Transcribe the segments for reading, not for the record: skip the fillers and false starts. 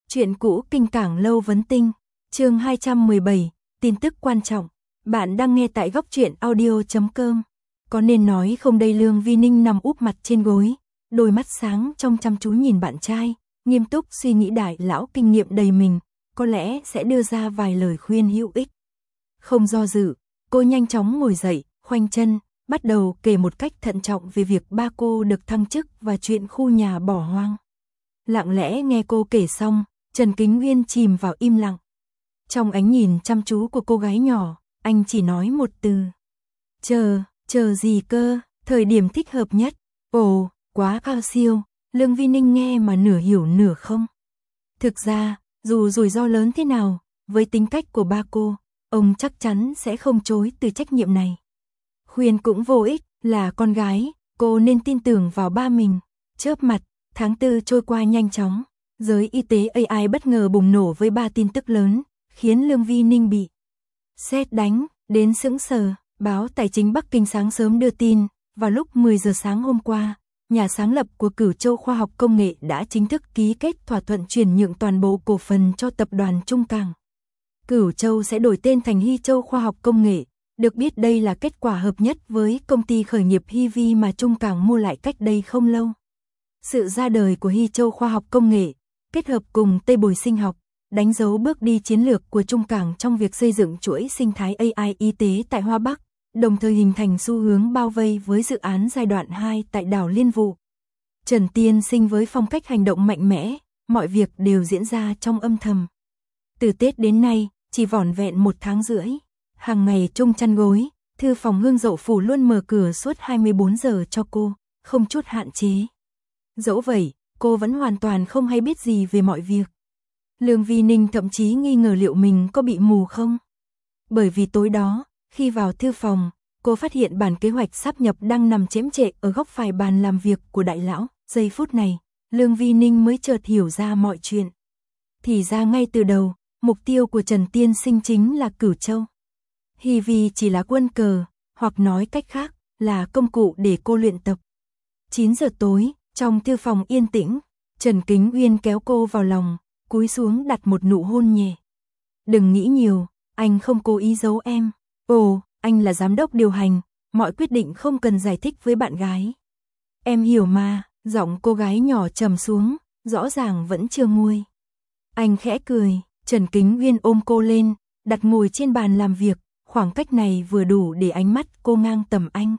Chuyện cũ kinh cảng lâu vấn tinh, chương 217, tin tức quan trọng. Bạn đang nghe tại góc truyện audio.com. Có nên nói không đây? Lương Vi Ninh nằm úp mặt trên gối, đôi mắt sáng trong chăm chú nhìn bạn trai, nghiêm túc suy nghĩ. Đại lão kinh nghiệm đầy mình, có lẽ sẽ đưa ra vài lời khuyên hữu ích. Không do dự, cô nhanh chóng ngồi dậy, khoanh chân, bắt đầu kể một cách thận trọng về việc ba cô được thăng chức và chuyện khu nhà bỏ hoang. Lặng lẽ nghe cô kể xong, Trần Kính Uyên chìm vào im lặng. Trong ánh nhìn chăm chú của cô gái nhỏ, anh chỉ nói một từ. Chờ gì cơ, thời điểm thích hợp nhất. Ồ, quá cao siêu. Lương Vi Ninh nghe mà nửa hiểu nửa không. Thực ra, dù rủi ro lớn thế nào, với tính cách của ba cô, ông chắc chắn sẽ không chối từ trách nhiệm này. Khuyên cũng vô ích, là con gái, cô nên tin tưởng vào ba mình. Chớp mặt, tháng 4 trôi qua nhanh chóng. Giới y tế AI bất ngờ bùng nổ với 3 tin tức lớn, khiến Lương Vi Ninh bị sét đánh, đến sững sờ. Báo Tài chính Bắc Kinh sáng sớm đưa tin, vào lúc 10 giờ sáng hôm qua, nhà sáng lập của Cửu Châu Khoa học Công nghệ đã chính thức ký kết thỏa thuận chuyển nhượng toàn bộ cổ phần cho tập đoàn Trung Cảng. Cửu Châu sẽ đổi tên thành Hy Châu Khoa học Công nghệ, được biết đây là kết quả hợp nhất với công ty khởi nghiệp Hy Vi mà Trung Cảng mua lại cách đây không lâu. Sự ra đời của Hy Châu Khoa học Công nghệ, kết hợp cùng Tây Bồi Sinh học, đánh dấu bước đi chiến lược của Trung Cảng trong việc xây dựng chuỗi sinh thái AI y tế tại Hoa Bắc, đồng thời hình thành xu hướng bao vây với dự án giai đoạn 2 tại đảo Liên Vụ. Trần Tiên Sinh với phong cách hành động mạnh mẽ, mọi việc đều diễn ra trong âm thầm. Từ Tết đến nay, chỉ vỏn vẹn 1 tháng rưỡi, hàng ngày chung chăn gối, thư phòng Hương Dậu Phủ luôn mở cửa suốt 24 giờ cho cô, không chút hạn chế. Dẫu vậy, cô vẫn hoàn toàn không hay biết gì về mọi việc. Lương Vi Ninh thậm chí nghi ngờ liệu mình có bị mù không. Bởi vì tối đó, khi vào thư phòng, cô phát hiện bản kế hoạch sáp nhập đang nằm chễm chệ ở góc phải bàn làm việc của đại lão. Giây phút này, Lương Vi Ninh mới chợt hiểu ra mọi chuyện. Thì ra ngay từ đầu, mục tiêu của Trần Tiên Sinh chính là Cửu Châu. Hy Vi chỉ là quân cờ, hoặc nói cách khác, là công cụ để cô luyện tập. 9 giờ tối, trong thư phòng yên tĩnh, Trần Kính Uyên kéo cô vào lòng, cúi xuống đặt một nụ hôn nhẹ. Đừng nghĩ nhiều, anh không cố ý giấu em. Ồ, anh là giám đốc điều hành, mọi quyết định không cần giải thích với bạn gái. Em hiểu mà, giọng cô gái nhỏ trầm xuống, rõ ràng vẫn chưa nguôi. Anh khẽ cười, Trần Kính Uyên ôm cô lên, đặt ngồi trên bàn làm việc, khoảng cách này vừa đủ để ánh mắt cô ngang tầm anh.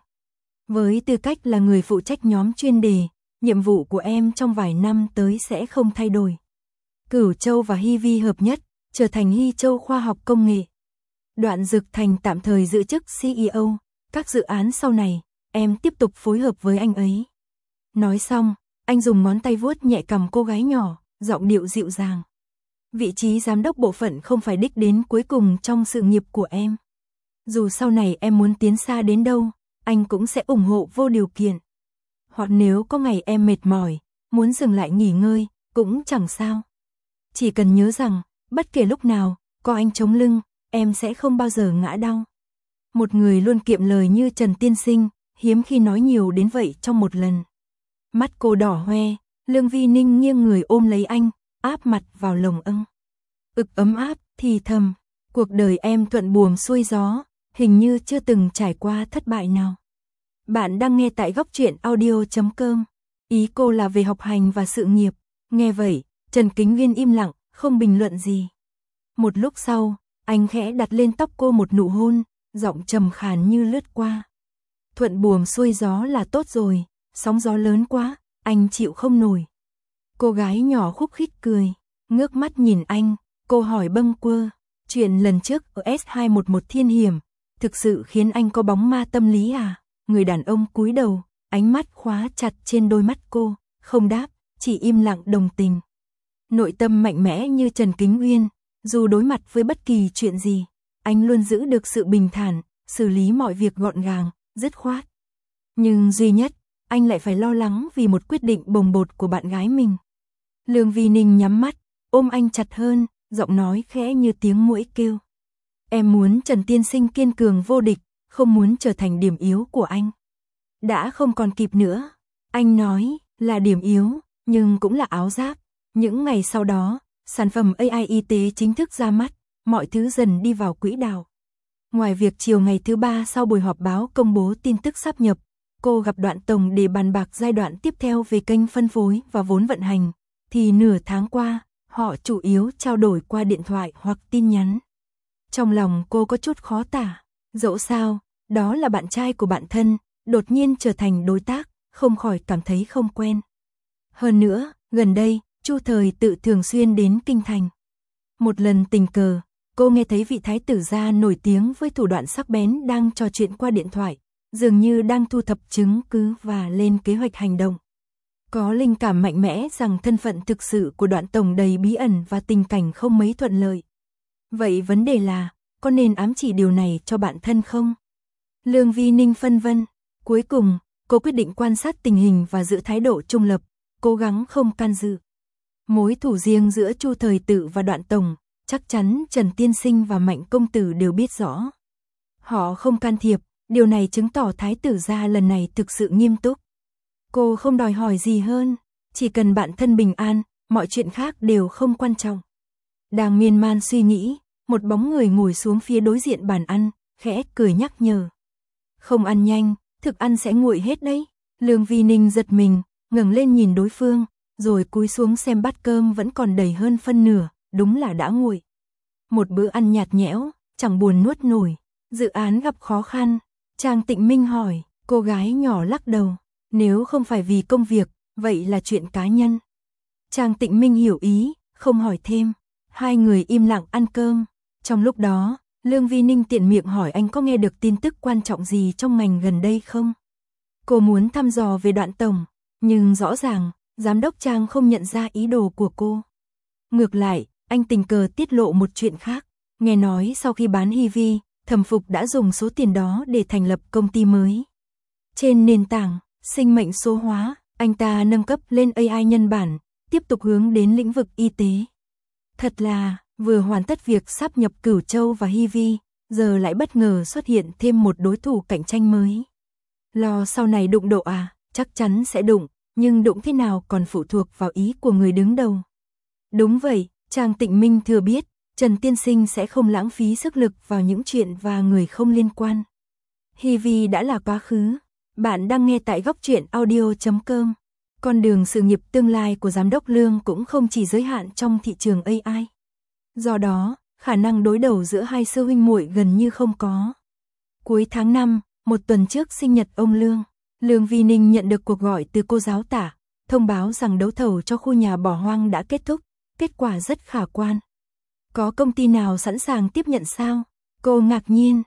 Với tư cách là người phụ trách nhóm chuyên đề, nhiệm vụ của em trong vài năm tới sẽ không thay đổi. Cửu Châu và Hy Vi hợp nhất, trở thành Hy Châu Khoa học Công nghệ. Đoạn Dực Thành tạm thời giữ chức CEO, các dự án sau này, em tiếp tục phối hợp với anh ấy. Nói xong, anh dùng ngón tay vuốt nhẹ cằm cô gái nhỏ, giọng điệu dịu dàng. Vị trí giám đốc bộ phận không phải đích đến cuối cùng trong sự nghiệp của em. Dù sau này em muốn tiến xa đến đâu, anh cũng sẽ ủng hộ vô điều kiện. Hoặc nếu có ngày em mệt mỏi, muốn dừng lại nghỉ ngơi, cũng chẳng sao. Chỉ cần nhớ rằng, bất kể lúc nào, có anh chống lưng, em sẽ không bao giờ ngã đau. Một người luôn kiệm lời như Trần Tiên Sinh, hiếm khi nói nhiều đến vậy trong một lần. Mắt cô đỏ hoe, Lương Vi Ninh nghiêng người ôm lấy anh, áp mặt vào lồng âng. Ấm áp, thì thầm, cuộc đời em thuận buồm xuôi gió, hình như chưa từng trải qua thất bại nào. Bạn đang nghe tại góc truyện audio.com. Ý cô là về học hành và sự nghiệp. Nghe vậy, Trần Kính Uyên im lặng, không bình luận gì. Một lúc sau, anh khẽ đặt lên tóc cô một nụ hôn, giọng trầm khàn như lướt qua. Thuận buồm xuôi gió là tốt rồi, sóng gió lớn quá, anh chịu không nổi. Cô gái nhỏ khúc khích cười, ngước mắt nhìn anh, cô hỏi bâng quơ, chuyện lần trước ở S211 Thiên Hiểm, thực sự khiến anh có bóng ma tâm lý à? Người đàn ông cúi đầu, ánh mắt khóa chặt trên đôi mắt cô, không đáp, chỉ im lặng đồng tình. Nội tâm mạnh mẽ như Trần Kính Uyên, dù đối mặt với bất kỳ chuyện gì, anh luôn giữ được sự bình thản, xử lý mọi việc gọn gàng, dứt khoát. Nhưng duy nhất, anh lại phải lo lắng vì một quyết định bồng bột của bạn gái mình. Lương Vi Ninh nhắm mắt, ôm anh chặt hơn, giọng nói khẽ như tiếng muỗi kêu. Em muốn Trần Tiên Sinh kiên cường vô địch, không muốn trở thành điểm yếu của anh. Đã không còn kịp nữa. Anh nói là điểm yếu, nhưng cũng là áo giáp. Những ngày sau đó, Sản phẩm AI y tế chính thức ra mắt, mọi thứ dần đi vào quỹ đạo. Ngoài việc chiều ngày thứ 3 sau buổi họp báo công bố tin tức sáp nhập, cô gặp Đoạn Tổng để bàn bạc giai đoạn tiếp theo về kênh phân phối và vốn vận hành, thì nửa tháng qua, họ chủ yếu trao đổi qua điện thoại hoặc tin nhắn. Trong lòng cô có chút khó tả, dẫu sao, đó là bạn trai của bạn thân, đột nhiên trở thành đối tác, không khỏi cảm thấy không quen. Hơn nữa, gần đây, Chu Thời Tự thường xuyên đến Kinh Thành. Một lần tình cờ, cô nghe thấy vị thái tử gia nổi tiếng với thủ đoạn sắc bén đang trò chuyện qua điện thoại, dường như đang thu thập chứng cứ và lên kế hoạch hành động. Có linh cảm mạnh mẽ rằng thân phận thực sự của Đoạn Tổng đầy bí ẩn và tình cảnh không mấy thuận lợi. Vậy vấn đề là, có nên ám chỉ điều này cho bạn thân không? Lương Vi Ninh phân vân. Cuối cùng, cô quyết định quan sát tình hình và giữ thái độ trung lập, cố gắng không can dự. Mối thù riêng giữa Chu Thời Tự và Đoạn Tổng, chắc chắn Trần Tiên Sinh và Mạnh Công Tử đều biết rõ. Họ không can thiệp, điều này chứng tỏ thái tử gia lần này thực sự nghiêm túc. Cô không đòi hỏi gì hơn, chỉ cần bạn thân bình an, mọi chuyện khác đều không quan trọng. Đang miên man suy nghĩ, một bóng người ngồi xuống phía đối diện bàn ăn, khẽ cười nhắc nhở. Không ăn nhanh, thực ăn sẽ nguội hết đấy. Lương Vi Ninh giật mình, ngẩng lên nhìn đối phương, rồi cúi xuống xem bát cơm vẫn còn đầy hơn phân nửa, đúng là đã nguội. Một bữa ăn nhạt nhẽo, chẳng buồn nuốt nổi. Dự án gặp khó khăn, Trang Tịnh Minh hỏi, cô gái nhỏ lắc đầu. Nếu không phải vì công việc, vậy là chuyện cá nhân. Trang Tịnh Minh hiểu ý, không hỏi thêm. Hai người im lặng ăn cơm. Trong lúc đó, Lương Vi Ninh tiện miệng hỏi anh có nghe được tin tức quan trọng gì trong ngành gần đây không? Cô muốn thăm dò về Đoạn Tổng, nhưng rõ ràng, giám đốc Trang không nhận ra ý đồ của cô. Ngược lại, anh tình cờ tiết lộ một chuyện khác. Nghe nói sau khi bán Hivi, Thẩm Phục đã dùng số tiền đó để thành lập công ty mới. Trên nền tảng sinh mệnh số hóa, anh ta nâng cấp lên AI nhân bản, tiếp tục hướng đến lĩnh vực y tế. Thật là, vừa hoàn tất việc sáp nhập Cửu Châu và Hivi, giờ lại bất ngờ xuất hiện thêm một đối thủ cạnh tranh mới. Lo sau này đụng độ à, chắc chắn sẽ đụng, nhưng đụng thế nào còn phụ thuộc vào ý của người đứng đầu. Đúng vậy, Trang Tịnh Minh thừa biết, Trần Tiên Sinh sẽ không lãng phí sức lực vào những chuyện và người không liên quan. Hivi đã là quá khứ. Bạn đang nghe tại góc truyện audio.com. Con đường sự nghiệp tương lai của giám đốc Lương cũng không chỉ giới hạn trong thị trường AI. Do đó, khả năng đối đầu giữa hai sư huynh muội gần như không có. Cuối tháng 5, một tuần trước sinh nhật ông Lương, Lương Vi Ninh nhận được cuộc gọi từ cô giáo tả, thông báo rằng đấu thầu cho khu nhà bỏ hoang đã kết thúc, kết quả rất khả quan. Có công ty nào sẵn sàng tiếp nhận sao? Cô ngạc nhiên,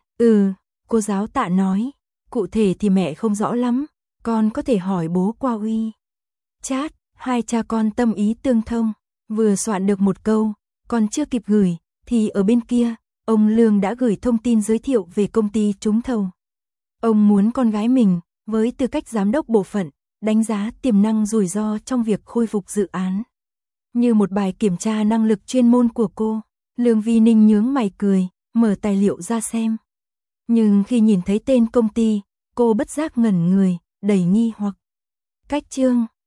cô giáo tạ nói. Cụ thể thì mẹ không rõ lắm, con có thể hỏi bố qua WeChat. Hai cha con tâm ý tương thông, vừa soạn được một câu, còn chưa kịp gửi, thì ở bên kia, ông Lương đã gửi thông tin giới thiệu về công ty trúng thầu. Ông muốn con gái mình, với tư cách giám đốc bộ phận, đánh giá tiềm năng rủi ro trong việc khôi phục dự án. Như một bài kiểm tra năng lực chuyên môn của cô, Lương Vi Ninh nhướng mày cười, mở tài liệu ra xem. Nhưng khi nhìn thấy tên công ty, cô bất giác ngẩn người, đầy nghi hoặc. Cách chương